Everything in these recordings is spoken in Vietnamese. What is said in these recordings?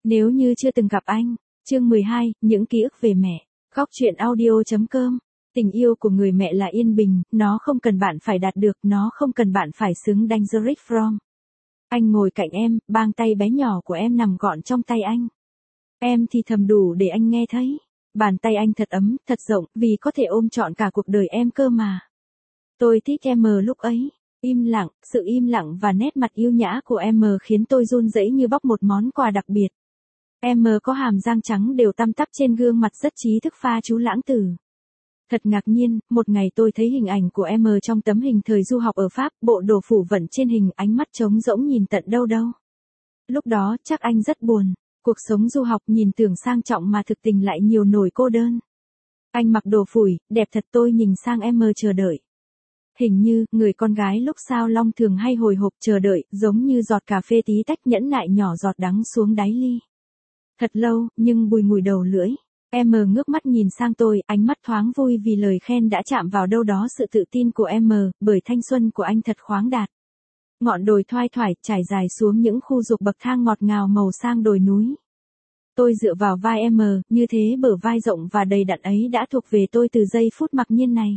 Nếu như chưa từng gặp anh, chương 12, những ký ức về mẹ, góc truyện audio.com. Tình yêu của người mẹ là yên bình, nó không cần bạn phải đạt được, nó không cần bạn phải xứng Dangerous From. Anh ngồi cạnh em, bàn tay bé nhỏ của em nằm gọn trong tay anh. Em thì thầm đủ để anh nghe thấy. Bàn tay anh thật ấm, thật rộng, vì có thể ôm trọn cả cuộc đời em cơ mà. Tôi thích em lúc ấy. Im lặng, sự im lặng và nét mặt yêu nhã của em khiến tôi run rẩy như bóc một món quà đặc biệt. Em có hàm răng trắng đều tăm tắp trên gương mặt rất trí thức pha chú lãng tử. Thật ngạc nhiên, một ngày tôi thấy hình ảnh của em trong tấm hình thời du học ở Pháp, bộ đồ phủ vẩn trên hình, ánh mắt trống rỗng nhìn tận đâu đâu. Lúc đó, chắc anh rất buồn. Cuộc sống du học nhìn tưởng sang trọng mà thực tình lại nhiều nỗi cô đơn. Anh mặc đồ phủi, đẹp thật, tôi nhìn sang em chờ đợi. Hình như, người con gái lúc sao long thường hay hồi hộp chờ đợi, giống như giọt cà phê tí tách nhẫn nại nhỏ giọt đắng xuống đáy ly. Thật lâu, nhưng bùi ngùi đầu lưỡi. Em ngước mắt nhìn sang tôi, ánh mắt thoáng vui vì lời khen đã chạm vào đâu đó sự tự tin của em, bởi thanh xuân của anh thật khoáng đạt. Ngọn đồi thoai thoải, trải dài xuống những khu dục bậc thang ngọt ngào màu sang đồi núi. Tôi dựa vào vai em, như thế bờ vai rộng và đầy đặn ấy đã thuộc về tôi từ giây phút mặc nhiên này.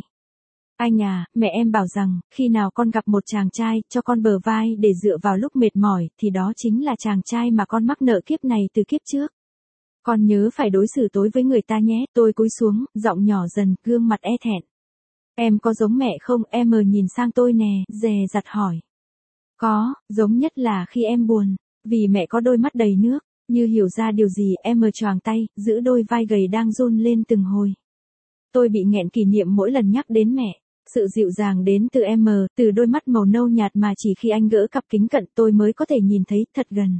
Anh à, mẹ em bảo rằng, khi nào con gặp một chàng trai, cho con bờ vai để dựa vào lúc mệt mỏi, thì đó chính là chàng trai mà con mắc nợ kiếp này từ kiếp trước. Con nhớ phải đối xử tối với người ta nhé. Tôi cúi xuống, giọng nhỏ dần, gương mặt e thẹn. Em có giống mẹ không? Em nhìn sang tôi nè, dè dặt hỏi. Có, giống nhất là khi em buồn, vì mẹ có đôi mắt đầy nước. Như hiểu ra điều gì, em choàng tay, giữ đôi vai gầy đang run lên từng hồi. Tôi bị nghẹn kỷ niệm mỗi lần nhắc đến mẹ. Sự dịu dàng đến từ em, từ đôi mắt màu nâu nhạt mà chỉ khi anh gỡ cặp kính cận tôi mới có thể nhìn thấy thật gần.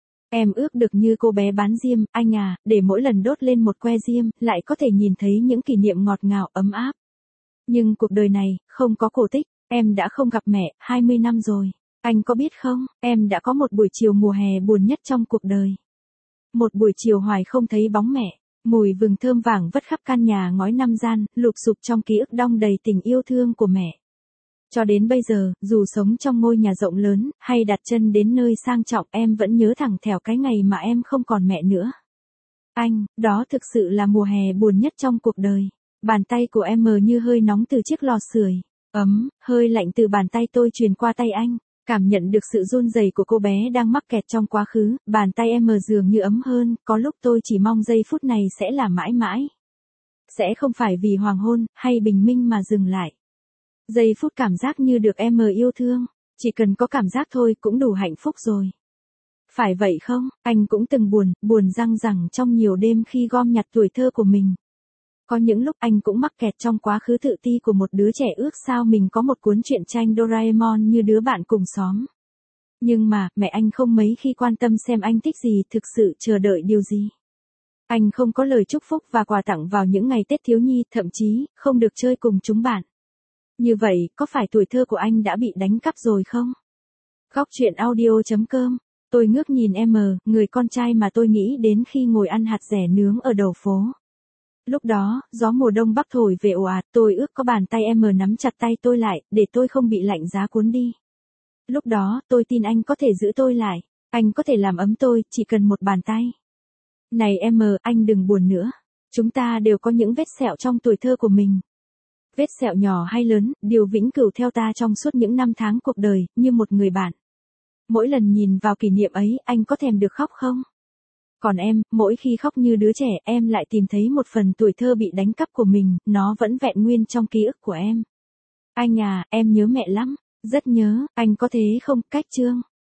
Em ước được như cô bé bán diêm, anh à, để mỗi lần đốt lên một que diêm, lại có thể nhìn thấy những kỷ niệm ngọt ngào ấm áp. Nhưng cuộc đời này, không có cổ tích, em đã không gặp mẹ, 20 năm rồi. Anh có biết không, em đã có một buổi chiều mùa hè buồn nhất trong cuộc đời. Một buổi chiều hoài không thấy bóng mẹ. Mùi vừng thơm vàng vất khắp căn nhà ngói năm gian, lụp xụp trong ký ức đong đầy tình yêu thương của mẹ. Cho đến bây giờ, dù sống trong ngôi nhà rộng lớn, hay đặt chân đến nơi sang trọng, em vẫn nhớ thẳng thèo cái ngày mà em không còn mẹ nữa. Anh, đó thực sự là mùa hè buồn nhất trong cuộc đời. Bàn tay của em như hơi nóng từ chiếc lò sưởi, ấm, hơi lạnh từ bàn tay tôi truyền qua tay anh. Cảm nhận được sự run rẩy của cô bé đang mắc kẹt trong quá khứ, bàn tay em dường như ấm hơn, có lúc tôi chỉ mong giây phút này sẽ là mãi mãi. Sẽ không phải vì hoàng hôn, hay bình minh mà dừng lại. Giây phút cảm giác như được em yêu thương, chỉ cần có cảm giác thôi cũng đủ hạnh phúc rồi. Phải vậy không, anh cũng từng buồn răng rẳng trong nhiều đêm khi gom nhặt tuổi thơ của mình. Có những lúc anh cũng mắc kẹt trong quá khứ tự ti của một đứa trẻ ước sao mình có một cuốn truyện tranh Doraemon như đứa bạn cùng xóm. Nhưng mà, mẹ anh không mấy khi quan tâm xem anh thích gì, thực sự chờ đợi điều gì. Anh không có lời chúc phúc và quà tặng vào những ngày Tết thiếu nhi, thậm chí, không được chơi cùng chúng bạn. Như vậy, có phải tuổi thơ của anh đã bị đánh cắp rồi không? Góc truyện audio.com. Tôi ngước nhìn em, người con trai mà tôi nghĩ đến khi ngồi ăn hạt dẻ nướng ở đầu phố. Lúc đó, gió mùa đông bắc thổi về ồ ạt, tôi ước có bàn tay em nắm chặt tay tôi lại, để tôi không bị lạnh giá cuốn đi. Lúc đó, tôi tin anh có thể giữ tôi lại, anh có thể làm ấm tôi, chỉ cần một bàn tay. Này em, anh đừng buồn nữa. Chúng ta đều có những vết sẹo trong tuổi thơ của mình. Vết sẹo nhỏ hay lớn, điều vĩnh cửu theo ta trong suốt những năm tháng cuộc đời, như một người bạn. Mỗi lần nhìn vào kỷ niệm ấy, anh có thèm được khóc không? Còn em, mỗi khi khóc như đứa trẻ, em lại tìm thấy một phần tuổi thơ bị đánh cắp của mình, nó vẫn vẹn nguyên trong ký ức của em. Anh à, em nhớ mẹ lắm, rất nhớ, anh có thế không? Cách chương.